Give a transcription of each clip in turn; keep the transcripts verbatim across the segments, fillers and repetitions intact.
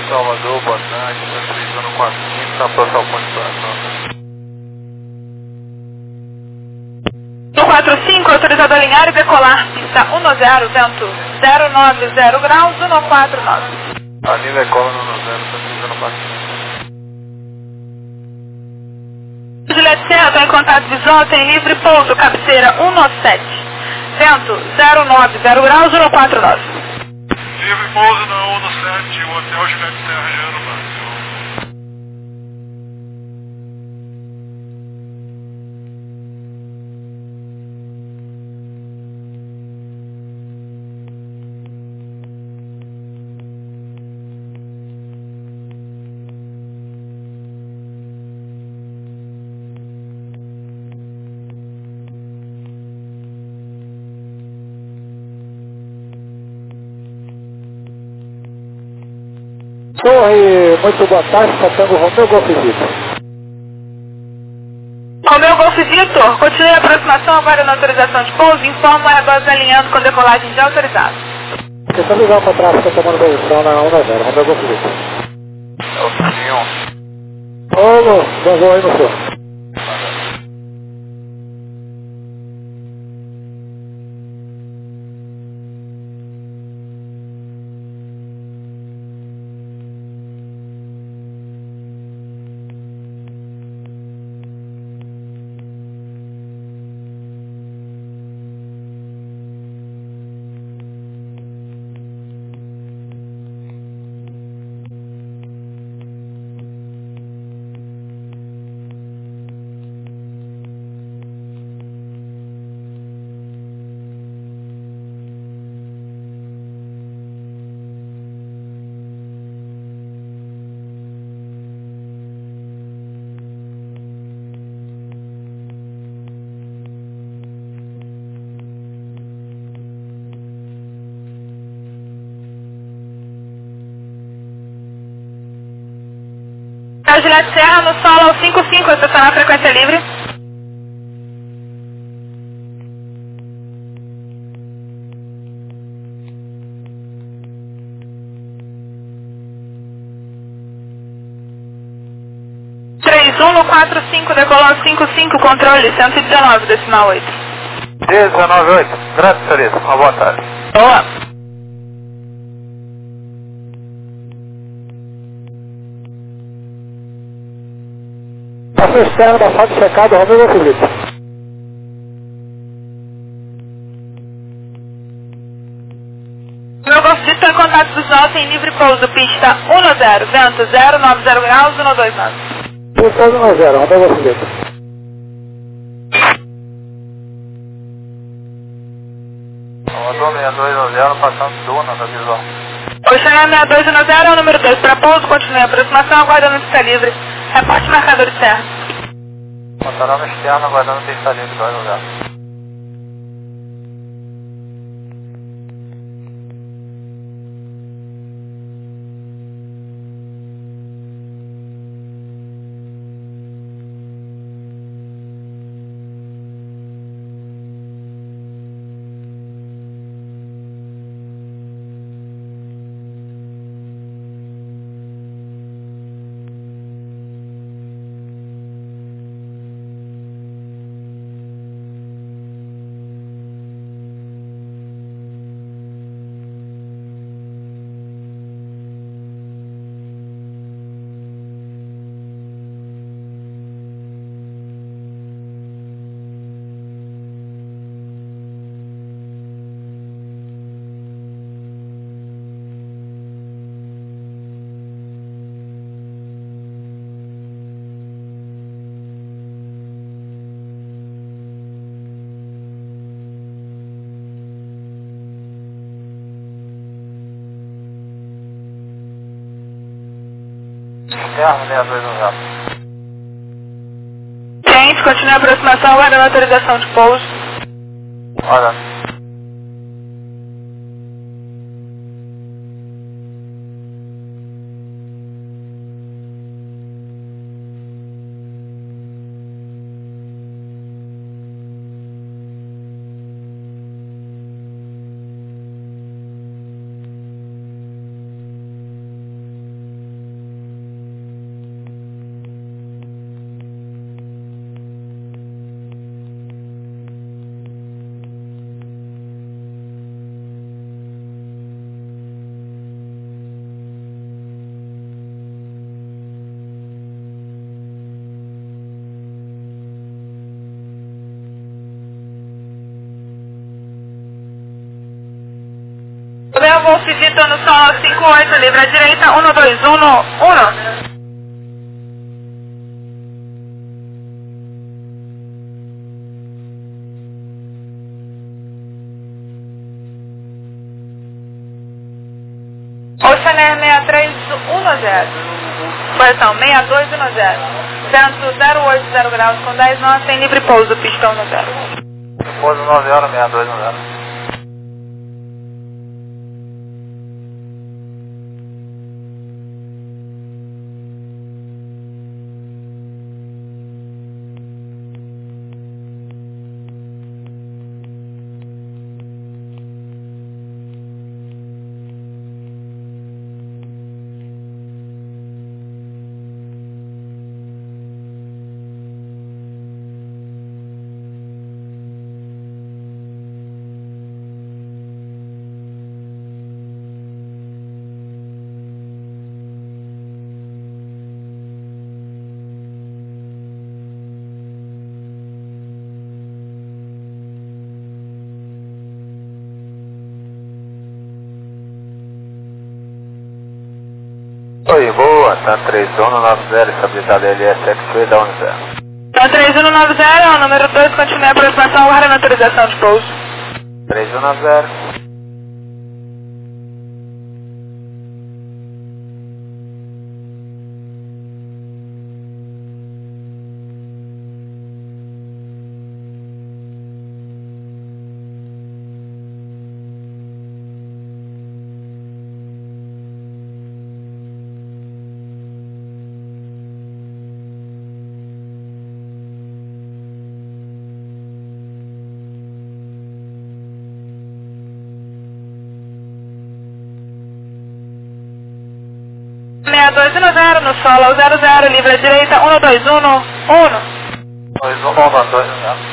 Salvador, boa tarde, utilizando quatro cinco, está próximo ao ponto de coração. No quatro cinco, autorizado a alinhar e decolar, pista um zero, vento zero nove zero graus, um quatro nove. A linha decola no zero, está utilizando quatro cinco. Juliette Serra, estou em contato visual, tem livre pouso, cabeceira um sete. Vento zero nove zero graus, um quatro nove. Livre pouso na um sete, o Hotel Juliette Serra, Jeano Brasil. Torre, muito boa tarde, passando o Romeu Golf Vitor. Romeu Golf Vitor, continue a aproximação agora na autorização de pouso, informa o Airbus alinhando com decolagem já autorizada. Você ligar para trás, está tomando posição na um zero, Romeu Golf Vitor. É o Zinho. Ô, vazou aí no senhor. A Juliette Serra no solo ao cinco cinco, estacionar a frequência livre. três um no quatro cinco, decolou cinco cinco, controle cento e dezenove, decimal oito. dezenove oito, graças a Deus, uma boa tarde. Boa. Passou externo da fase checado, Romeu Golf Vitor. Meu Golf Vitor em contato visual, tem livre pouso, pista um zero, vento zero nove zero graus, um dois nove. Pista um zero, Romeu Golf Vitor. Salvador seis dois um zero, passando Duna da visual. Oceano seis dois um zero é o número dois para pouso, continue a aproximação, aguardando pista livre. Reporte marcador de serra. Panorama externo, aguardando pista livre dois um zero. Externo seis dois um zero. Gente, continue a aproximação, aguardando autorização de pouso. Olha. Golf Vitor no solo cinco oito, livre à direita, um dois um um. Oceaner seis três um zero. Posição seis dois um zero. Vento zero oito zero graus com dez nós, tem livre pouso, pistão no zero. Pouso nove horas, seis dois um zero. Oi, boa, tá três um nove zero, estabilizado L S X-Way da um zero. Tá três um nove zero, número dois, continue a aproximação, aguardando autorização de pouso. três um nove zero. seis dois um zero no solo zero zero, livre à direita, um dois um um. dois um um dois um zero.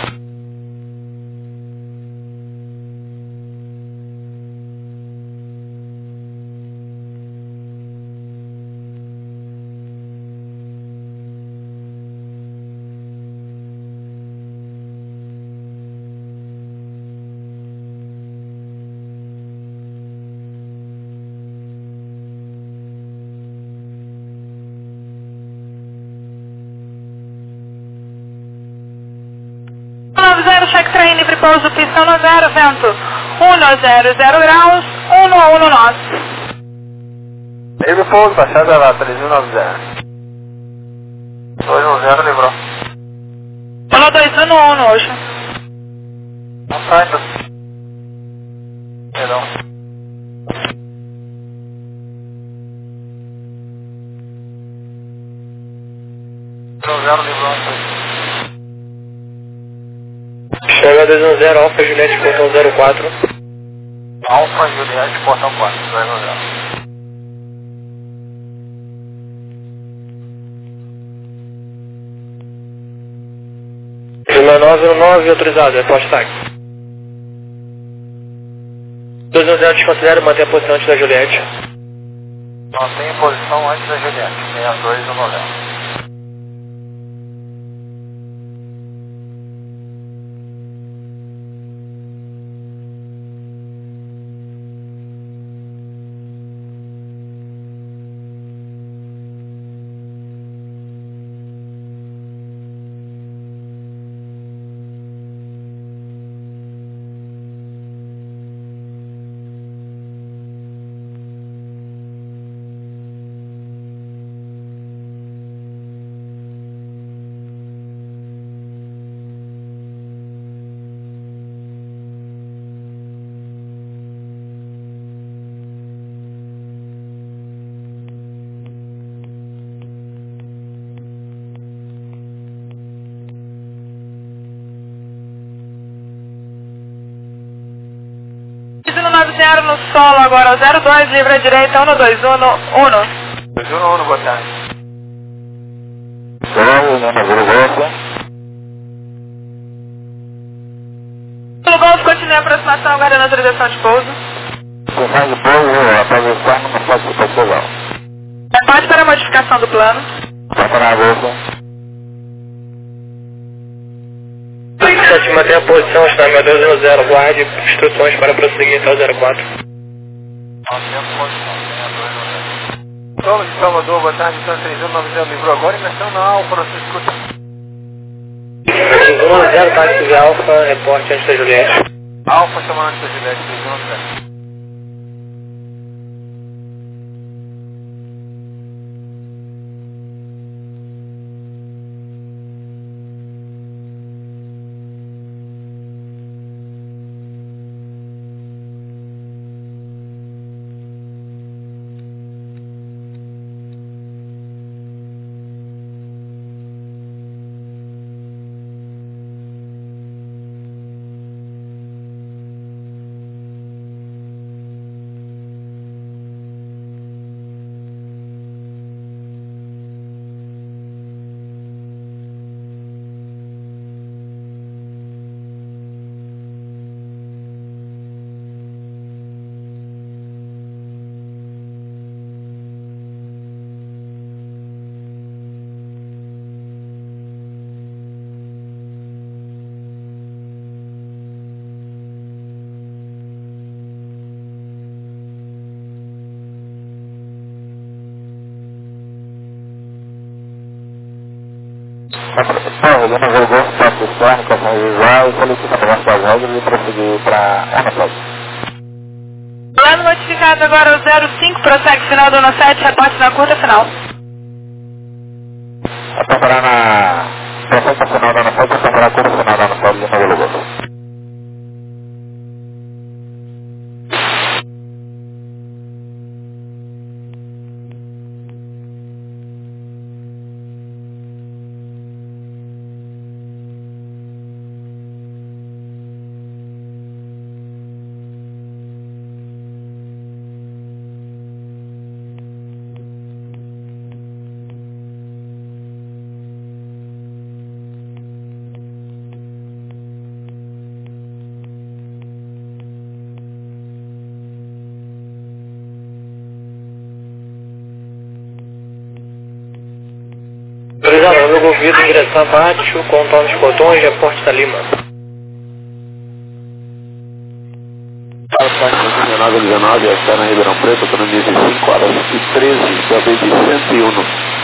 nove zero, check train, livre pouso, pistão no zero, vento um zero zero graus, um um nós. Livre pouso, baixada lá, três um nove zero. dois um zero, livrou. um dois um um no Ocean. Não sai, tá? Perdão. um zero, livrou. Chega dois um zero, Alfa Juliette, portão zero quatro. Alfa Juliette, portão quatro, dois um zero. Lima nove um nove, autorizado, é post-táxi. dois um zero, desconsidera manter a posição antes da Juliette. Mantenha a posição antes da Juliette, seis dois um zero. nove zero no solo agora, zero dois, livre à direita, um dois um um. dois um um, boa tarde. No Golf, continue a aproximação, aguardando autorização de pouso. Reparte para a modificação do plano. sete, mantenha a posição, está dois um zero, guarde instruções para prosseguir até o zero quatro. Solo de Salvador, boa tarde, então três um nove zero livrou agora, inversão na Alfa, você escuta. três um nove zero, táxi Alfa, reporte antes da Juliette. Alfa chamando antes da Juliette, três um nove zero. Bom, ele não jogou o papo externo para revisar e solicita para as regras e prosseguir para a Unicef. Plano notificado agora o zero cinco, prossegue final do ano sete, reporte na curta final. Até parar na prossegue final da Unicef, até parar a curta final da Unicef de Novo Lugar. Autorizado, meu ouvido, direção abaixo, contorno dos portões, reporte da Lima. Táxi dezenove dezenove, está na Ribeirão Preto, autonomia de cinco horas e treze, da vez de cento e um.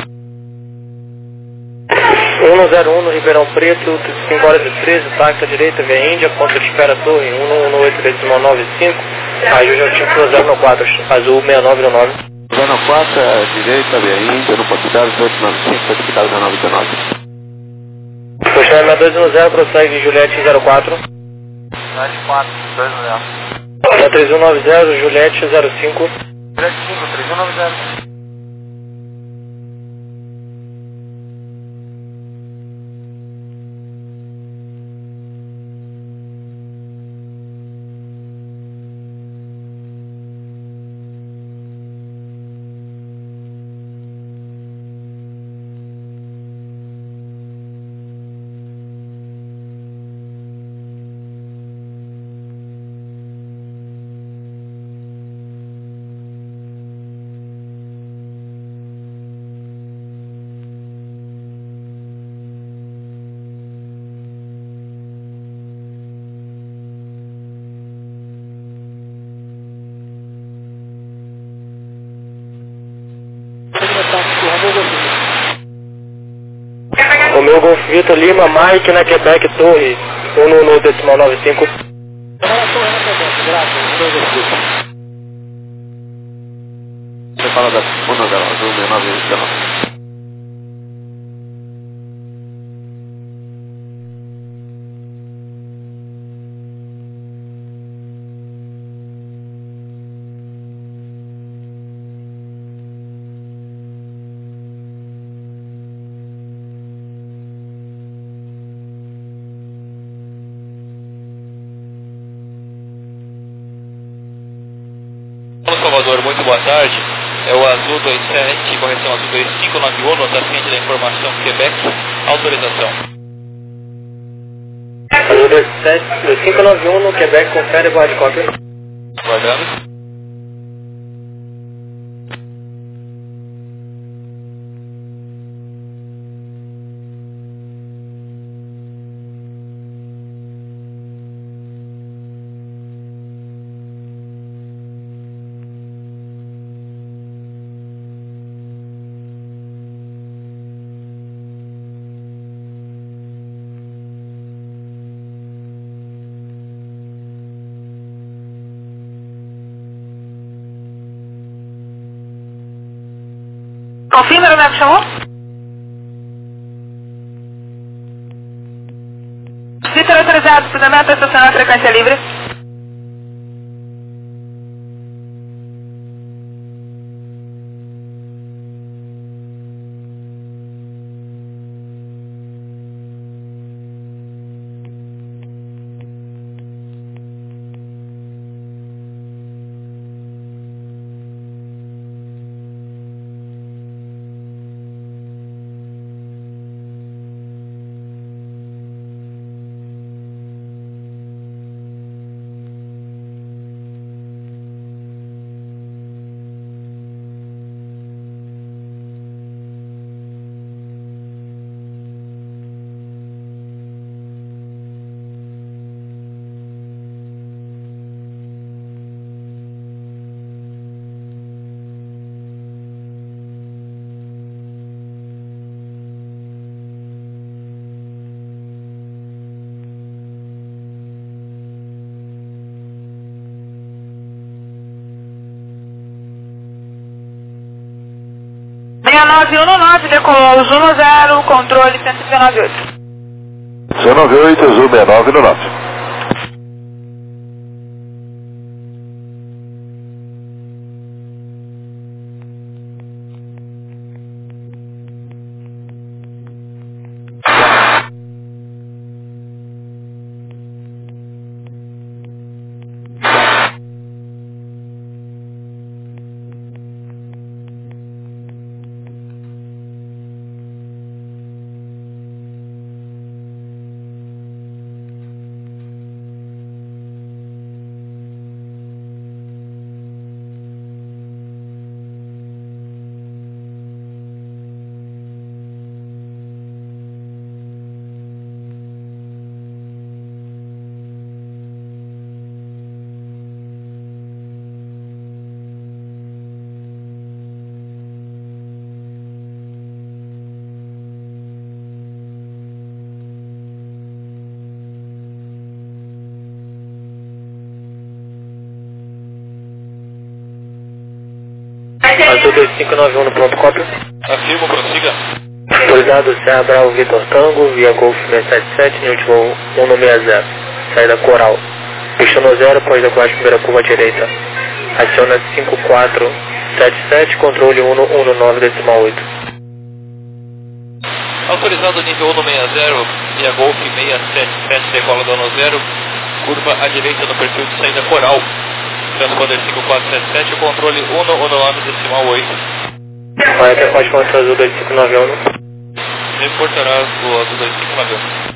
um zero um no Ribeirão Preto, cinco horas e treze, táxi à direita, via Índia, ponto de espera torre um um oito decimal nove cinco, aí eu já tinha zero quatro, azul seis nove nove. zero quatro, direita, via Índia, no ponto de oito nove cinco, certificado zero nove nove. Postão seis dois um zero, prossegue Juliette zero quatro. sete quatro, dois um zero. três um nove zero, Juliette zero cinco. Juliette cinco, três um nove zero. O meu Golf Vitor Lima, Mike na Quebec Torre um um decimal nove cinco. Você fala da segunda dela, azul seis nove nove. Salvador, muito boa tarde. É o Azul dois sete, correção Azul dois cinco nove um, nota ciente da informação Quebec, autorização. Azul dois sete, dois cinco nove um no Quebec, confere guarde cópia. Guardando. Confirma, aeromédico chamou? Vitor autorizado, fundamento estacionar frequência livre. seis nove um nove, decolou Azul zero, controle cento e nove oito. cento e noventa e oito, Azul seis nove um nove. Azul dois cinco nove um no pronto cópia. Afirmo, prossiga. Autorizado Serra Bravo Vitor Tango, via Golf seis sete sete, Newton um no seis zero. Saída Coral. Pista no zero, após da quase primeira curva à direita. Aciona cinco quatro sete sete, controle um um nove decimal oito. Autorizado nível um no seis zero, via Golf seis sete sete, decola do ano zero, curva à direita no perfil de saída Coral. Transponder cinco quatro sete sete, controle um um nove decimal oito. Vai até pode contra Azul dois cinco nove um. Reportará o Azul dois cinco nove um.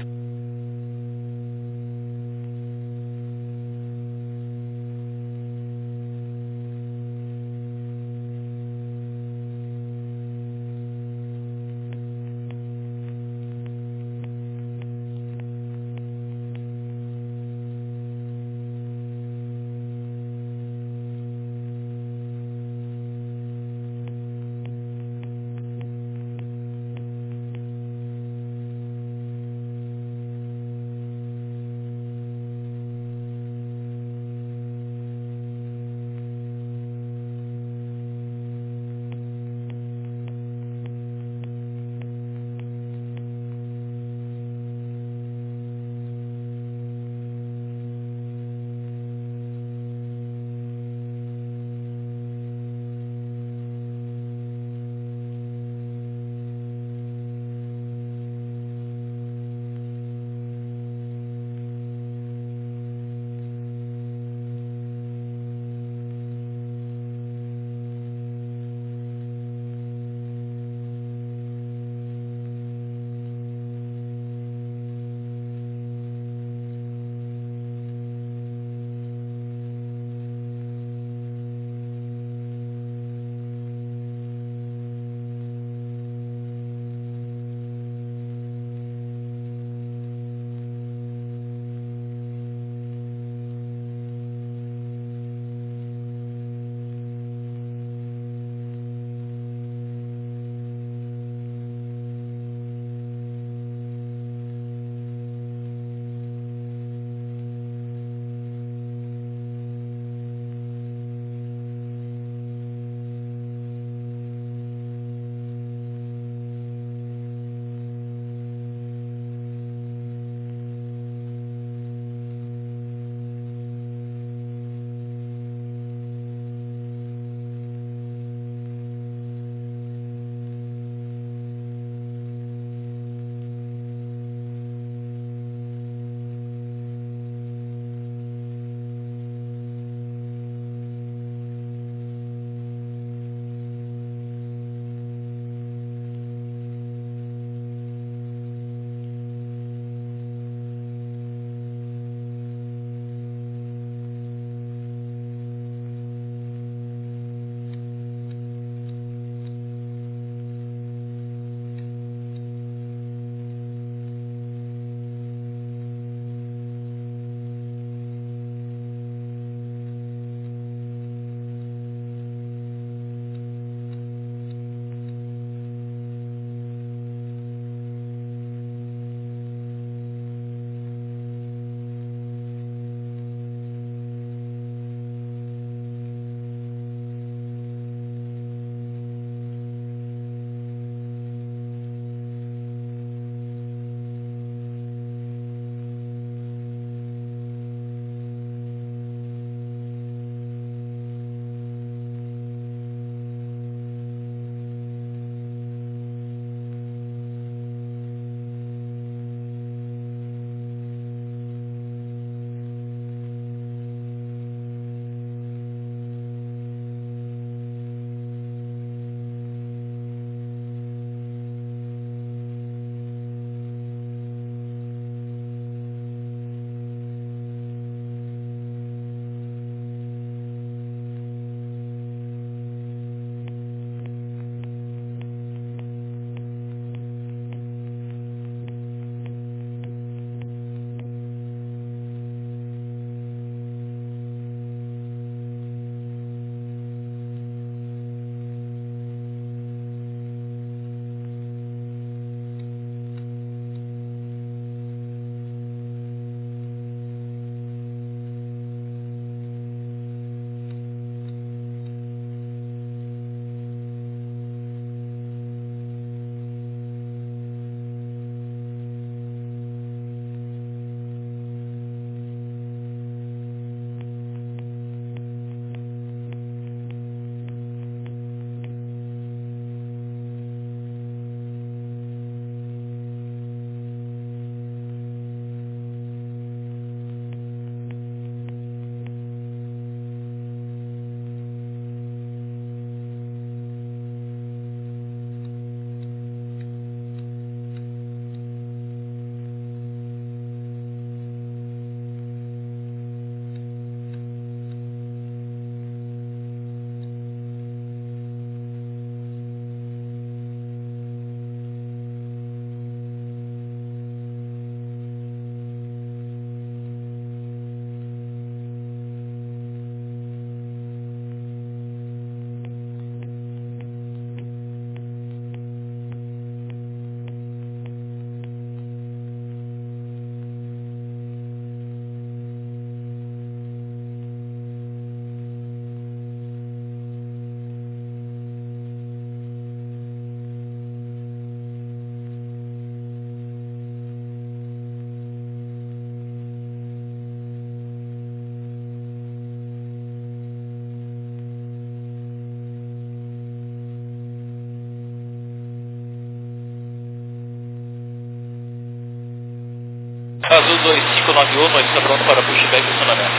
Azul dois cinco nove um, está pronto para pushback e acionamento.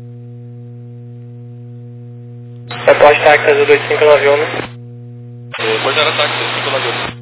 Reporte táxi Azul dois cinco nove um. Portar ataque dois cinco nove um.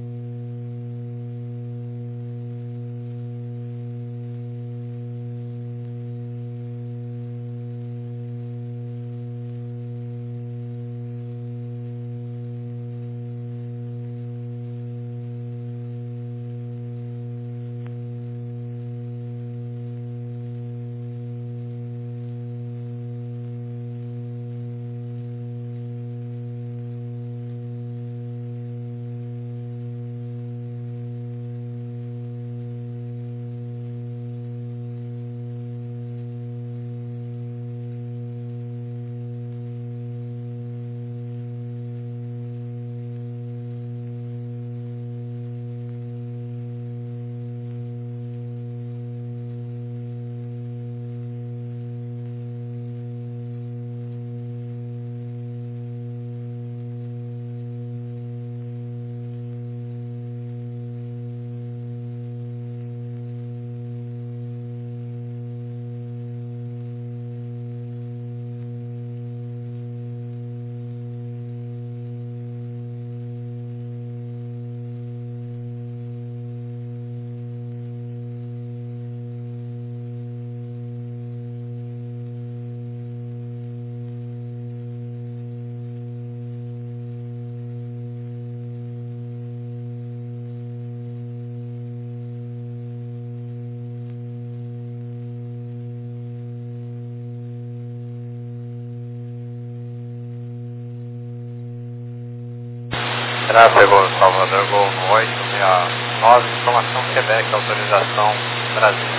Tráfego Salvador, Gol oito seis nove, informação Quebec, autorização Brasília.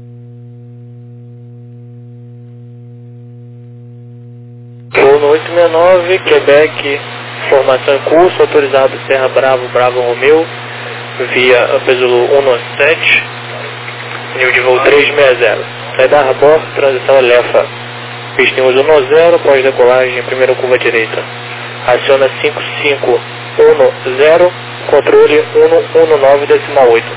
Gol oito seis nove, Quebec, formação em curso, autorizado Serra Bravo, Bravo Romeu, via Apesulu cento e sete, nível de voo trezentos e sessenta. Saída Arbor, transição Elefa. Pista em uso cento, pós-decolagem, primeira curva direita. Aciona cinco cinco um zero, controle cento e dezenove decimal oito.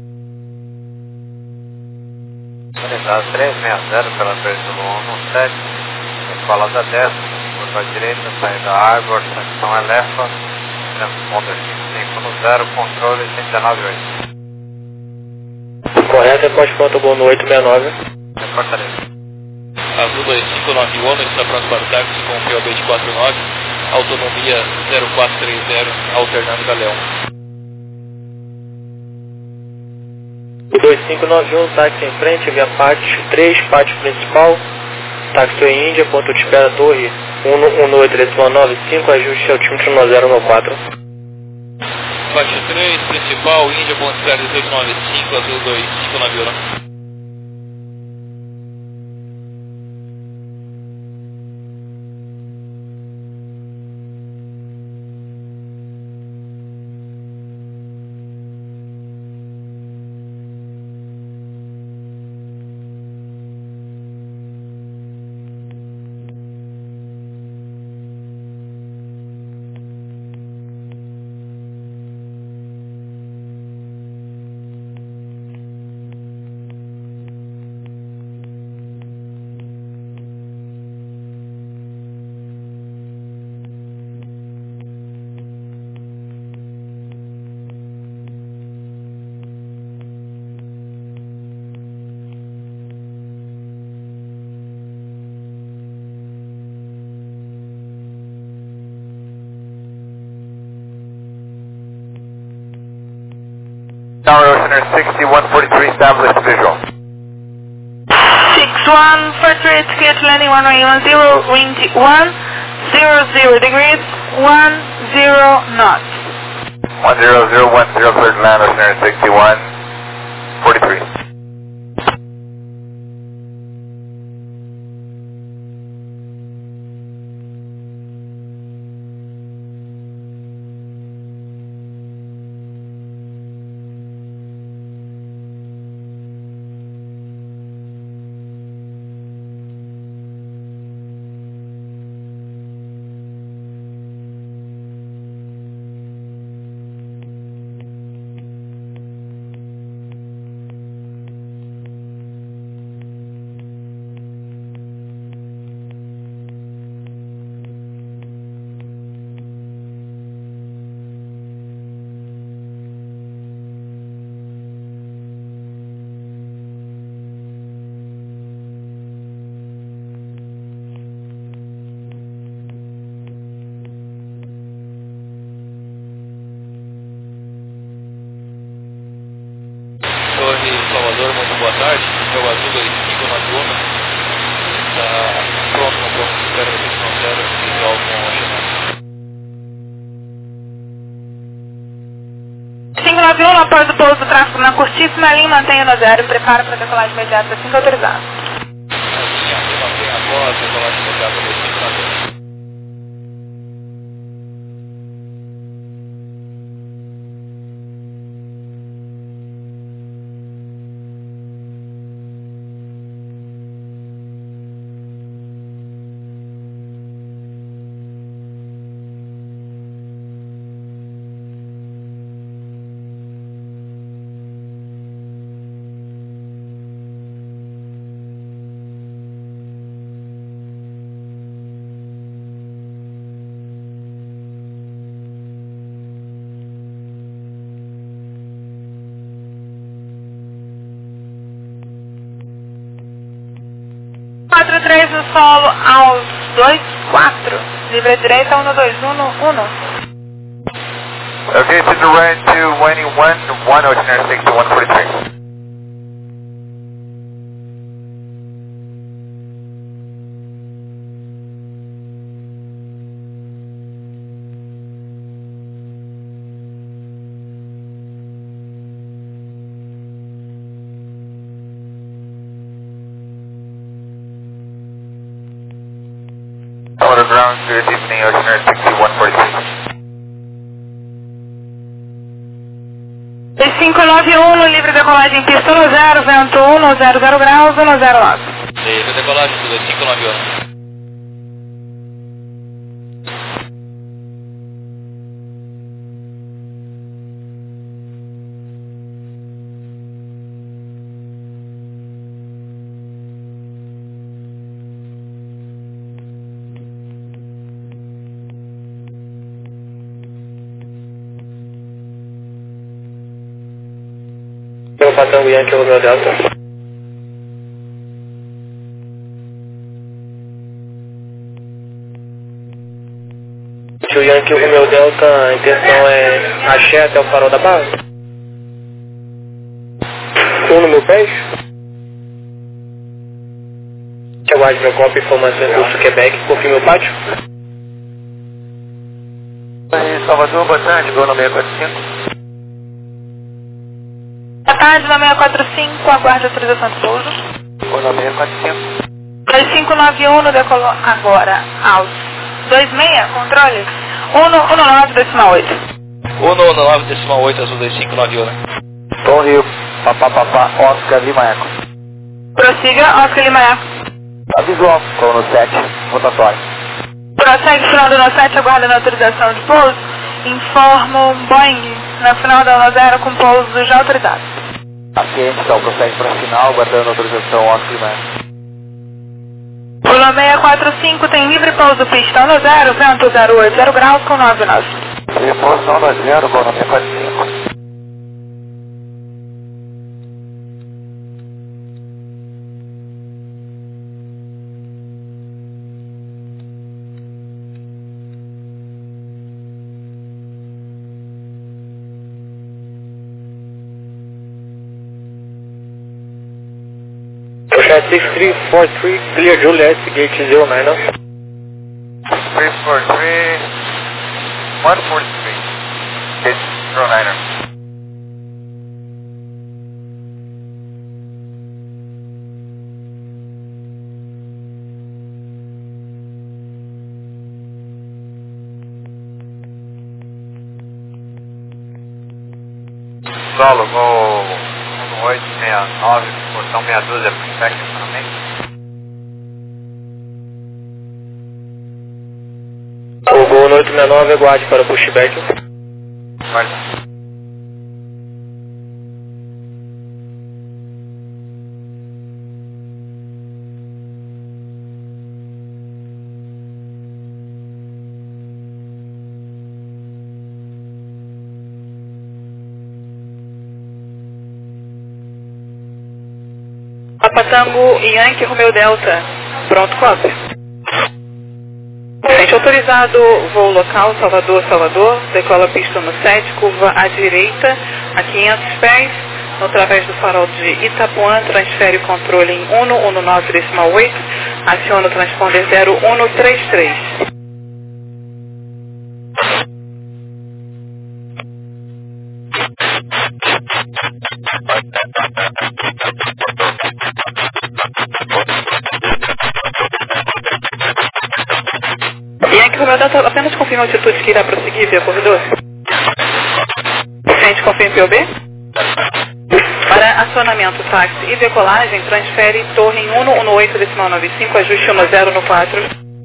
Autorizado trezentos e sessenta pela Apesulu cento e sete, escola da dez, curva direita, saída Arbor, transição Elefa, transponder cinco cinco zero, controle cento e dezenove oito. Correto, reporte pronto, Gol no oito seis nove. Reportaria. Azul dois cinco nove um, está pronto para o táxi com o P O B de quatro nove, autonomia zero quatro três zero, alternando Galeão. dois cinco nove um, táxi em frente, via pátio três, pátio principal, táxi em Índia, ponto de espera Torre um um oito decimal nove cinco, ajuste altímetro um zero um quatro. Pátio três, principal, Índia, ponto de espera dezoito nove cinco, Azul dois cinco nove um. Tower Oceaner sixty, one forty-three, established visual. six one four three, it's clear to landing one one zero, wind one zero zero degrees, one zero knots. one zero zero one zero, clear to land, Oceaner sixty-one, forty-three. após o pouso do tráfego na curtíssima linha, mantenha no zero e prepara para decolagem imediata assim que autorizado. Linha, mantenha após decolagem imediata assim que autorizado. quatro três no solo aos dois quatro. Livre à direita, um dois um um. Okay, to the right to one one, one ocean six to one forty-three. Order ground, good evening, ocean six to one forty-three. cinco nove um no livre decolagem pista no zero, vento um no zero zero graus, um zero nove. Livre decolagem do dois cinco nove um. Patango Yankee Romeo Delta. O Yankee Romeo Delta, a intenção é axé até o farol da base. Um no meu pé. Que aguarde meu copo, informação em curso Quebec, confirme meu pátio. Em Salvador, boa tarde, gol no seis quatro cinco. Boa tarde, no seis quatro cinco, aguarde a autorização de pouso. Gol no seis quatro cinco. dois cinco nove um no decolo agora aos dois seis, controle. um nove decimal oito. um nove decimal oito, azul dois cinco nove um. Tom Rio, papá papá, Oscar Lima Eco. Prossiga, Oscar Lima Eco. Avisou, colono sete, rotatório. Prossegue, final do no sete, aguardando a autorização de pouso. Informo Boeing na final da no zero com pouso já autorizado. Paciente, então, prossegue para a final, aguardando a autorização Oscar Lima Eco. O seis quatro cinco tem livre pouso pista no zero, vento zero oito zero graus com nove nove. Reposição no zero, gol no seis quatro cinco. six three four three, clear Juliet, gate zero nine now. three four three, one four three, gate zero nine. Solo, gol oito seis nove, portão meia dúzia, perfect economamente. O gol no oito seis nove, aguarde para o pushback. Guarda. Patango Yankee Romeo Delta, pronto, cópia. Frente autorizado, voo local, Salvador, Salvador, decola pista no sete, curva à direita, a quinhentos pés, no través do farol de Itapuã, transfere o controle em um nove decimal oito, aciona o transponder zero um três três. Yankee Romeo Delta, apenas confirme a altitude que irá prosseguir via corredor. Cliente confirme P O B. Para acionamento, táxi e decolagem, transfere torre em um um oito decimal nove cinco, ajuste um zero no quatro.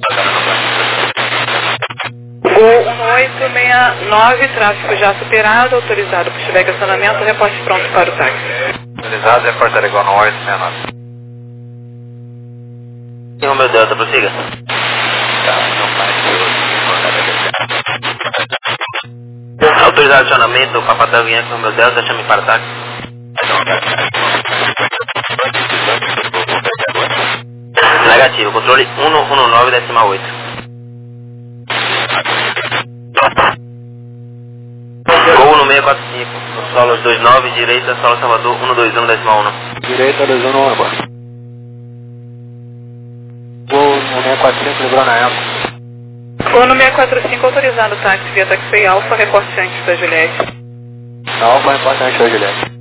Gol um oito seis nove, tráfego já superado, autorizado pushback acionamento, reporte pronto para o táxi. Autorizado, reporte igual no oito seis nove. E o meu Delta, prossiga. Autorizado acionamento, Papatango Yankee Romeo Delta, chame para táxi. Negativo, controle um um nove decimal oito. Gol no seis quatro cinco, solo dois nove, direita, solo Salvador um dois um decimal um. Direita dois um um agora. Gol no seis quatro cinco, livrou na época. Gol no seis quatro cinco, autorizado táxi via taxi Alfa, reporte antes da Juliette. Alfa, reporte antes da Juliette.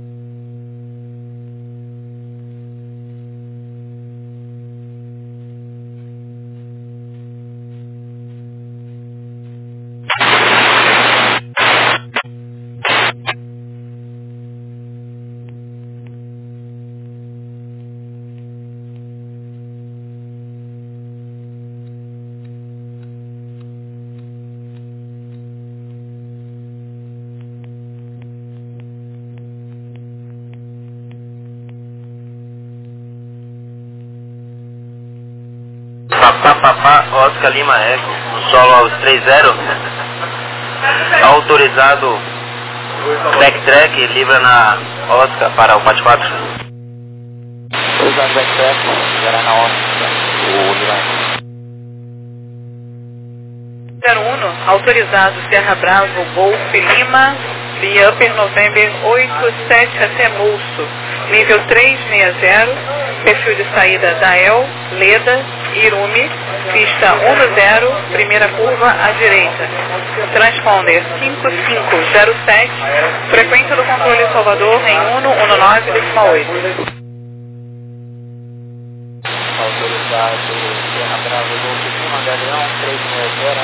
Papá, papá, Oscar Lima Eco, solo aos três zero. Autorizado backtrack, livra na Oscar para o quatro quatro. Autorizado backtrack, livra na Oscar. zero um, autorizado Serra Bravo, Golf Lima, via Upper November oito sete até Mulso, nível três seis zero, perfil de saída Dael, Leda, Irumi, pista um zero, primeira curva à direita. Transponder cinco cinco zero sete, frequência do controle Salvador em um um nove decimal oito. Autorizado Serra Bravo, Golf Lima, Galeão, três seis zero,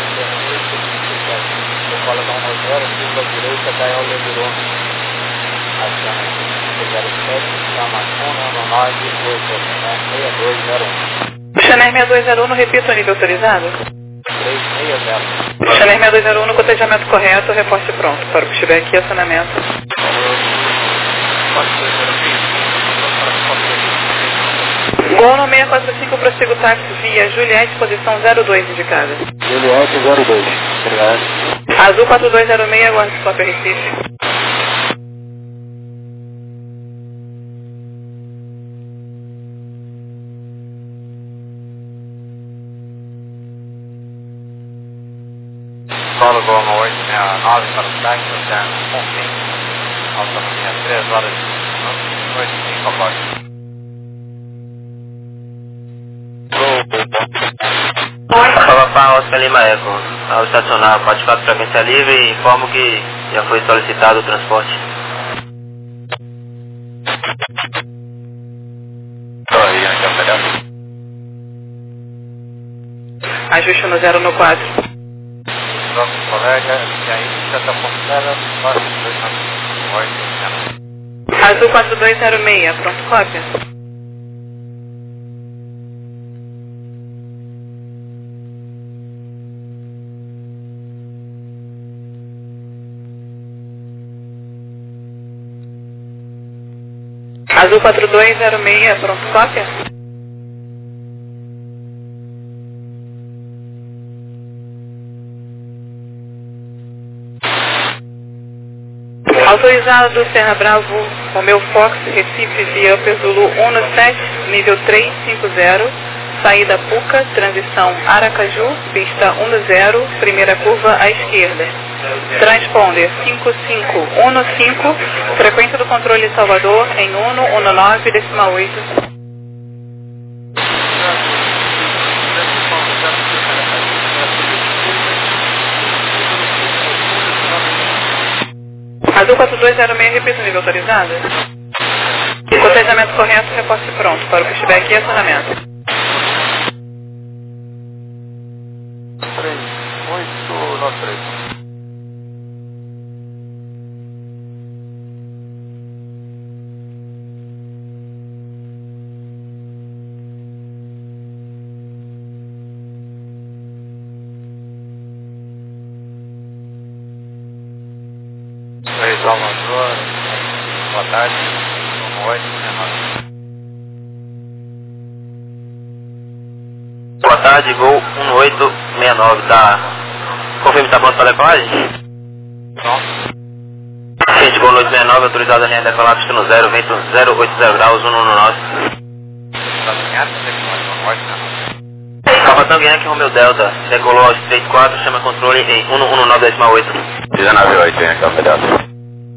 decola da um zero, curva direita, Dael, Leda, Irumi. Aciona cinco zero sete, chama um um nove oito seis dois zero um. Chanel seis dois zero um, repita o nível autorizado. três seis zero. Chanel seis dois zero um, no cotejamento correto, reporte pronto para o pushback e acionamento. Gol no seis quatro cinco, prossigo táxi via Juliette, posição zero dois indicada. Juliette zero dois, obrigado. Azul quatro dois zero seis, aguarde stop Recife. Solo Gol no oito seis nove para o táxi, oceano Confim, autonomia três horas e oito cinco a bordo. Papá, Oscar Lima Eco, ao estacionar quatro quatro frequência livre, informo que já foi solicitado o transporte. Ajuste no zero no quatro. Nosso colega, e aí, Santa Pontela, oito Azul quatro dois zero seis, pronto, cópia. Azul quatro dois zero seis, pronto, cópia. Autorizado Serra Bravo, Romeo Fox, Recife, via Upper Zulu um sete, nível três cinco zero, saída Puca, transição Aracaju, pista um zero, primeira curva à esquerda. Transponder cinco cinco um cinco, frequência do controle Salvador em um um nove decimal oito. Azul quatro dois zero seis, repita o nível autorizado. Cotejamento correto, reporte pronto para o pushback e acionamento. três Salvador, boa tarde, um oito seis nove. Boa tarde, Gol um oito seis nove, tá? Confirme, tá pronto para decolagem? Pronto. Gente, Gol um oito seis nove, autorizado a linha decolar, pista no zero, vento zero oito zero graus, um um nove. Tá alinhado, decolagem, um oito seis nove. Salvatão Yankee, Romeo Delta, decolou aos trinta e quatro, chama controle em um um nove decimal oito. dezenove oito, Yankee, Romeo Delta.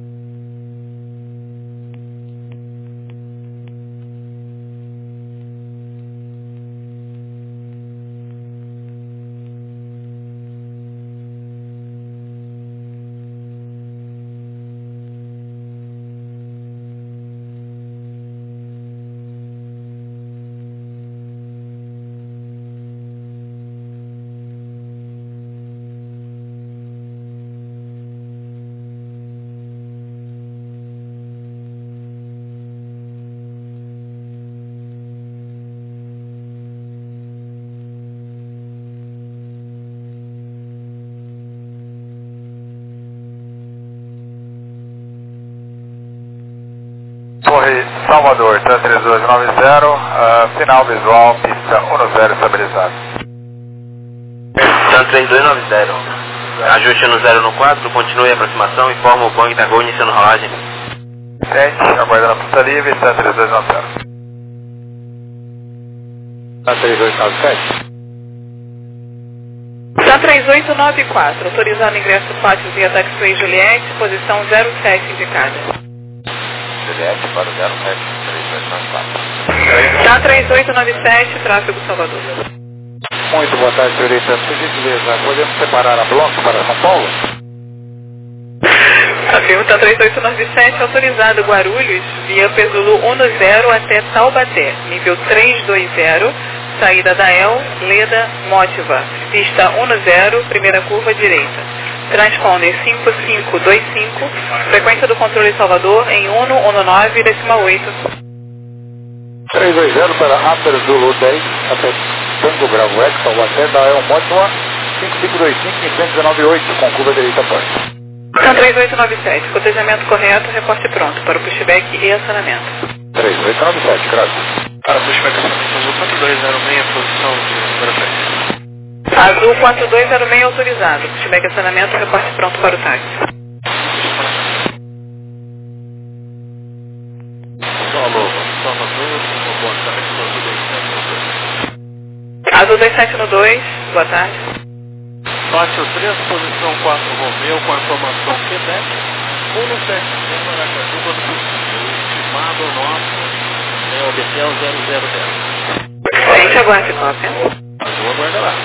Torre Salvador, três três dois nove zero, uh, final visual, pista um zero estabilizado. Tan três dois nove zero. Ajuste no zero no quatro, continue a aproximação, informa o Boeing da Gol iniciando rolagem. Tente, aguardando a pista livre, Tan três dois nove zero. Tan três oito nove sete. Tan três oito nove quatro, autorizado ingresso pátio via taxiway Juliette, posição zero sete indicada. Juliette para o zero sete três dois nove quatro. Tan três oito nove sete, tráfego Salvador. Muito boa tarde, senhorita. Por gentileza, podemos separar a bloco para São Paulo? Afirmo Tan três oito nove sete, autorizado Guarulhos, via Pesulo dez até Taubaté, nível trezentos e vinte, saída da El, Leda, Mótiva, pista dez, primeira curva direita. Transponder cinco cinco dois cinco, frequência do controle Salvador em um um nove decimal oito. três dois zero para Upper Zulu dez, até Tango Bravo X, Taubaté, da El Mótiva, cinco cinco dois cinco, em frente dezenove oito, com curva direita porta. Tan três oito nove sete, cotejamento correto, reporte pronto para o pushback e acionamento. três oito nove sete, graças. Para pushback acionamento azul quatro dois zero seis, posição de número três. Azul quatro dois zero seis autorizado, pushback acionamento, reporte pronto para o táxi. Salvador, Salvador, boa tarde, Azul dois sete no dois. Azul dois sete no dois, boa tarde. Pátio três, posição quatro, Romeu, com a informação Quebec, um sete zero, Aracaju, estimado nosso, é o B T L zero zero zero. Gente, aguarde cópia. Azul, aguarda lá.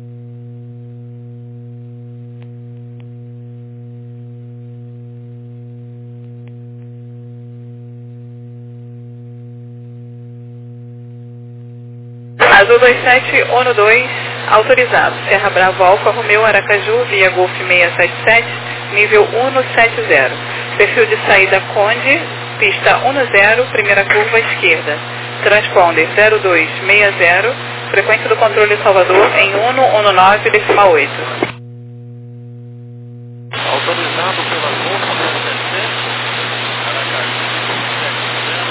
Azul dois sete, ONU dois, autorizado. Serra Bravo Alfa, Romeu, Aracaju, via Golf seiscentos e setenta e sete, nível cento e setenta. Perfil de saída Conde, pista dez, primeira curva esquerda. Transponder zero dois seis zero, frequência do controle Salvador em um um nove decimal oito. Autorizado pela Golf zero sete sete, Aracaju, sete zero,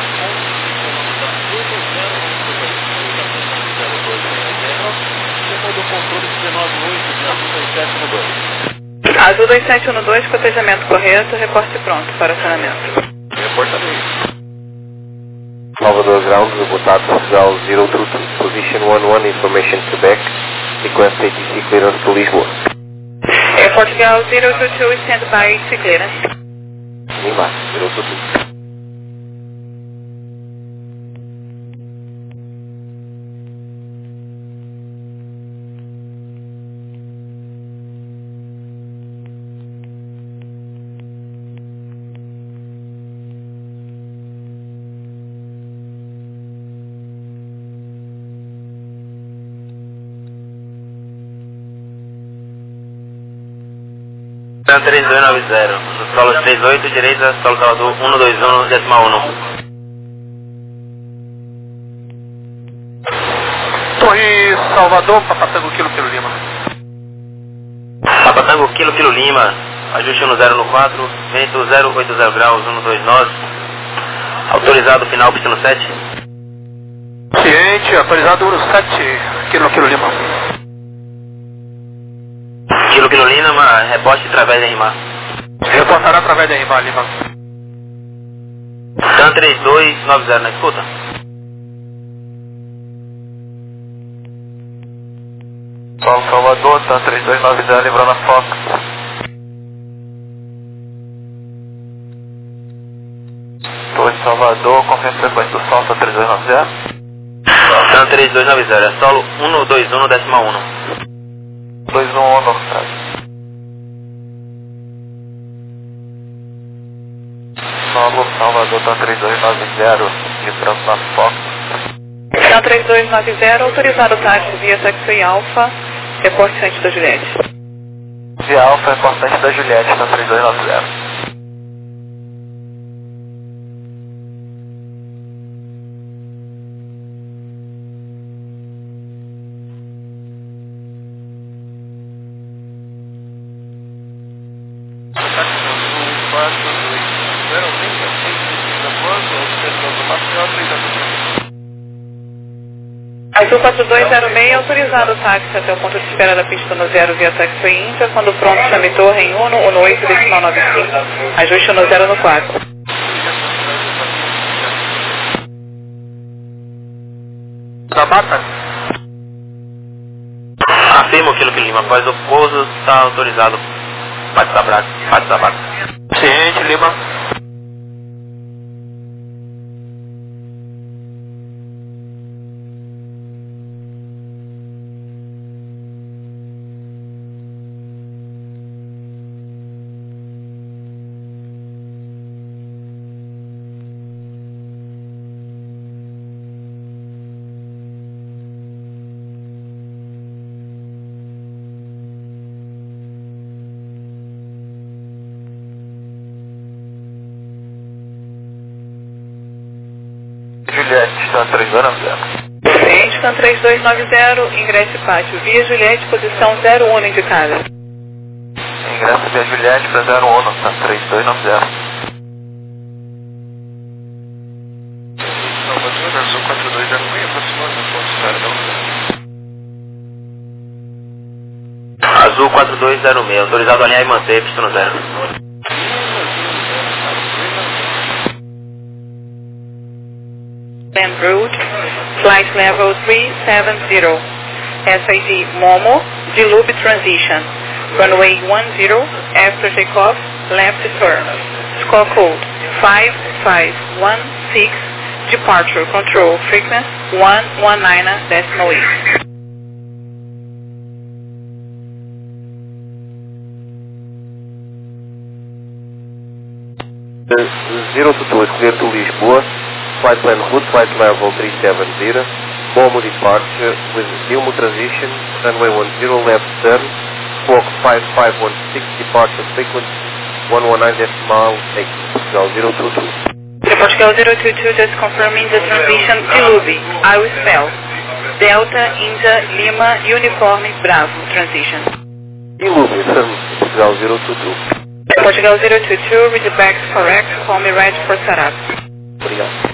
comando do controle dezenove oito de Azul dois sete no dois. Azul dois sete no dois, cotejamento correto, reporte pronto para acionamento. Reportamento. Salvador Ground, reportado Portugal zero two two, position one one, information Quebec, request A T C clearance to Lisboa. É Portugal zero two two, stand by, se clearance. Lima, zero two two. três dois nove zero, solo três oito, direita, solo Salvador um dois um, decimal um. Torre Salvador, Papatango Kilo Kilo Lima. Papatango Kilo Kilo Lima, ajuste um zero no quatro, vento zero oito zero graus, um dois nove, autorizado final pista no sete. Ciente, autorizado número sete, Kilo Kilo Lima. Kilo Kilo Lima, reposte através da R M A. Reportará através da R M A, Lima. TAM três dois nove zero, na escuta? Paulo Salvador, TAM três dois nove zero, lembrando a Fox. Torre Salvador, confirma a frequência do sol, TAM três dois nove zero. TAM três dois nove zero, é solo um dois um, decimal um. dois um um, Northside. Solo Salvador, TAM três dois nove zero, entrando na Fox. TAM três dois nove zero, autorizado táxi via Taxi Alpha, reporte Sante da Juliette. Via Alpha, reportante da Juliette, TAM três dois nove zero. Azul quatro dois zero seis, autorizado o táxi até o ponto de espera da pista no zero via Taxi Inter, quando pronto chame torre em um um oito decimal nove cinco, ajuste no zero no quatro. Da Bata? Afirmo Kilo Kilo Lima, após o pouso está autorizado. Pátio da Braga, Pátio da Bata. Ciente, Lima. Juliette, TAM três dois nove zero. Ciente, TAM três dois nove zero, ingresse pátio via Juliette, posição zero um indicada. Ingresso via Juliette para zero um, TAM três dois nove zero. Salvador, Azul quatro dois zero seis, aproximando do ponto zero zero. Azul quatro dois zero seis, autorizado a alinhar e manter pista no zero. En route, flight level three seven zero, S I D Momo, Dilube transition, runway one zero, after takeoff, left turn, score code five five one six, departure control frequency one one nine decimal eight. zero two two, clear to Lisboa, flight plan route, flight level three seven zero, Momo departure with Dilmu transition, runway one zero, left turn, squawk five five one six, departure frequency one one nine decimal eight, Portugal zero two two. Portugal zero two two, just confirming the transition Dilube. I will spell Delta India Lima Uniforme Bravo transition. Dilube, firm, Portugal zero two two. Portugal zero two two, read the back correct, call me ready for setup. Obrigado.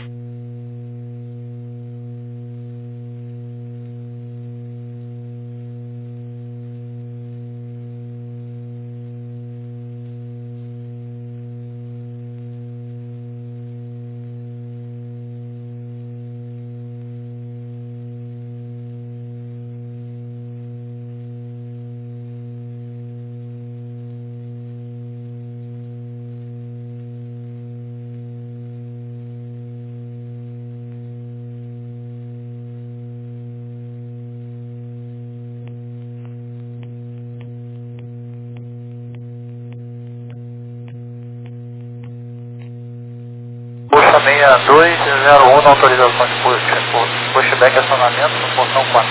Puxa seis dois zero um na autorização de push, pushback acionamento no portão quatro.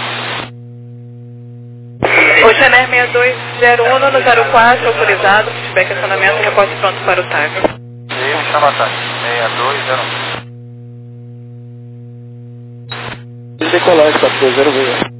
Oceaner seis dois zero um no zero quatro, autorizado, pushback acionamento, reporte pronto para o target. E me chama ataque, seis dois zero um. Decolagem quatro dois zero seis.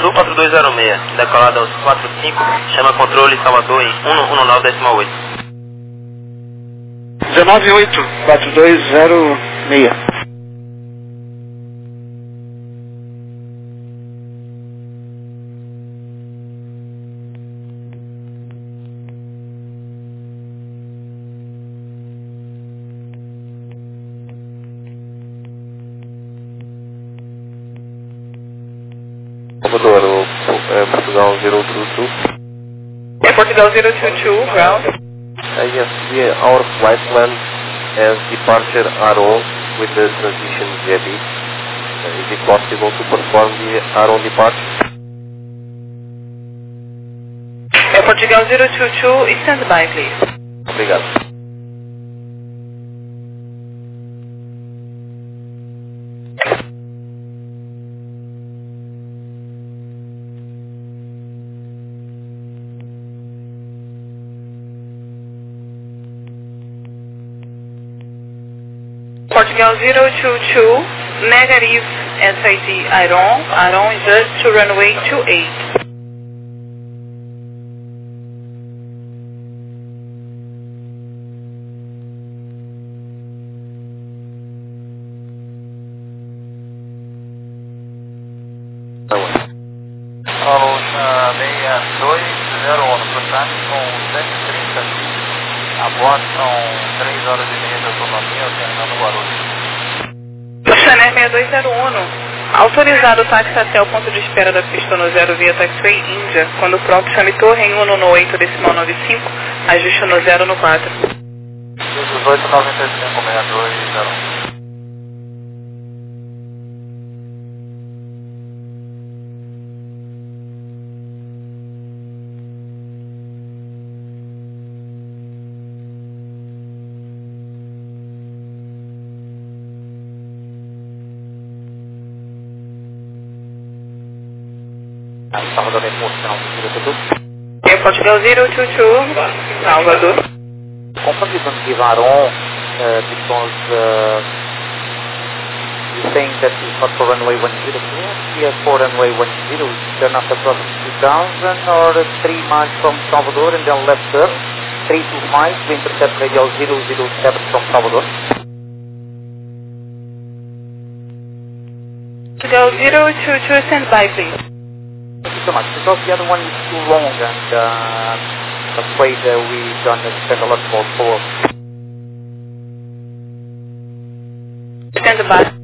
Azul quatro dois zero seis, decolado aos quatro cinco, chama controle Salvador em um um nove decimal oito. dezenove oito, quatro dois zero seis. Salvador, o, uh, Portugal zero two two. É Portugal zero two two, ground. Uh, yes, we, our flight plan has departure R O with the transition J B. Uh, is it possible to perform the R O departure? É Portugal zero two two, stand by, please. Obrigado. Portugal zero two two, negative S I T Iron, Iron just to runway two eight. Falou seis dois zero um, portanto com cento e trinta mil. A bordo são três horas e meia de autonomia, terminando Guarulhos. Chanel seis dois zero um, autorizado o táxi até o ponto de espera da pista no zero via Taxiway Índia. Quando pronto, chame torre em um no oito decimal nove cinco, ajuste no zero no quatro. dezoito noventa e cinco, seis dois zero um. Salvador Emoção, tudo. É Portugal zero two two, Salvador. Confirm you don't give our own uh, because uh, you're saying that it's not for runway one zero. Yes, for runway one zero, turn after crossing two thousand or three miles from Salvador and then left turn, three two five to intercept radial zero zero seven from Salvador. Portugal zero two two, stand by, please. Thank you so much. Because the other one is too long and uh, I'm afraid uh, we're going to spend a lot more for. Stand by.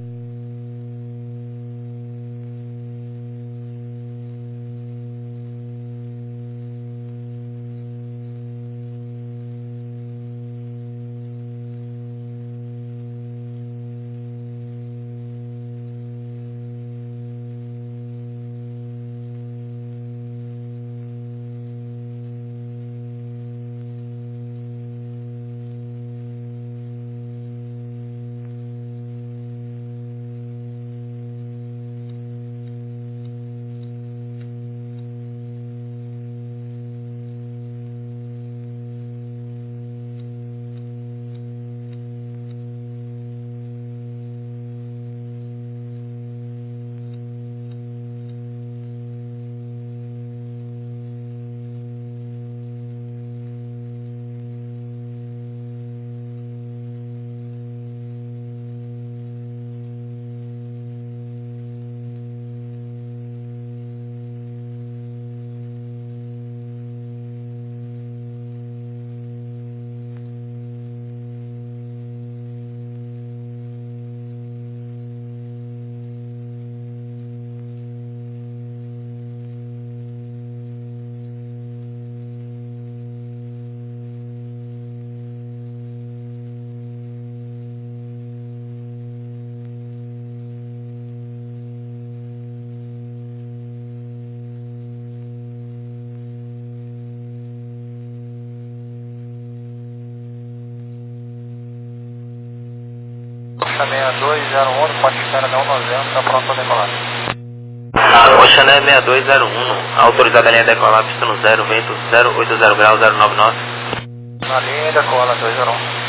seis dois zero um, pode espera até um novembro, está pronto a decolar. Ocean seis dois zero um, autorizada a linha decolar, pista no zero, vento zero oito zero graus, zero nove nove. Na linha decola dois zero um.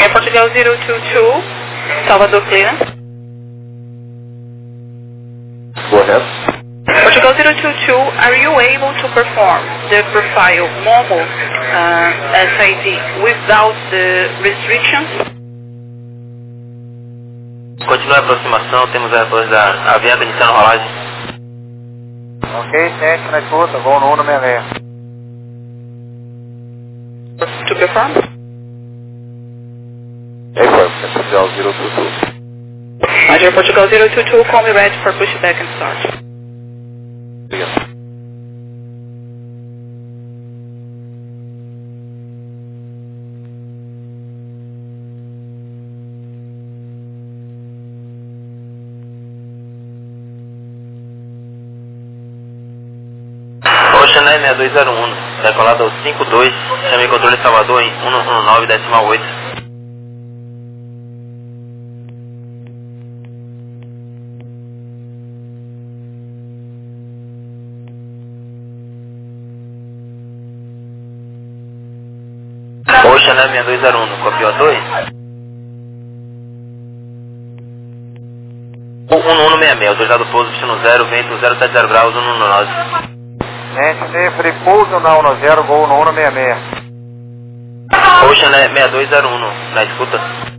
Air Portugal zero two two, Salvador clearance. Go ahead. Portugal zero two two, are you able to perform the profile Momo uh, S I D without the restrictions? Continue a aproximação, temos aeroportos da Avianca iniciando rolagem. Ok, sete na escuta, voo no um seis seis. To perform? Affirm, Air Portugal zero two two. Roger, Portugal zero two two, call me ready for pushback and start. Obrigado. Ocean Air six two zero one, decolado ao cinco dois, chame controle Salvador em um um nove decimal oito. Ocean Air six two zero one, copiou dois. um um seis seis, autorizado pouso, destino zero, vento zero sete zero graus, um um nove. Gente, free pouso na um zero, voo no um seis seis. Ocean Air six two zero one, na escuta.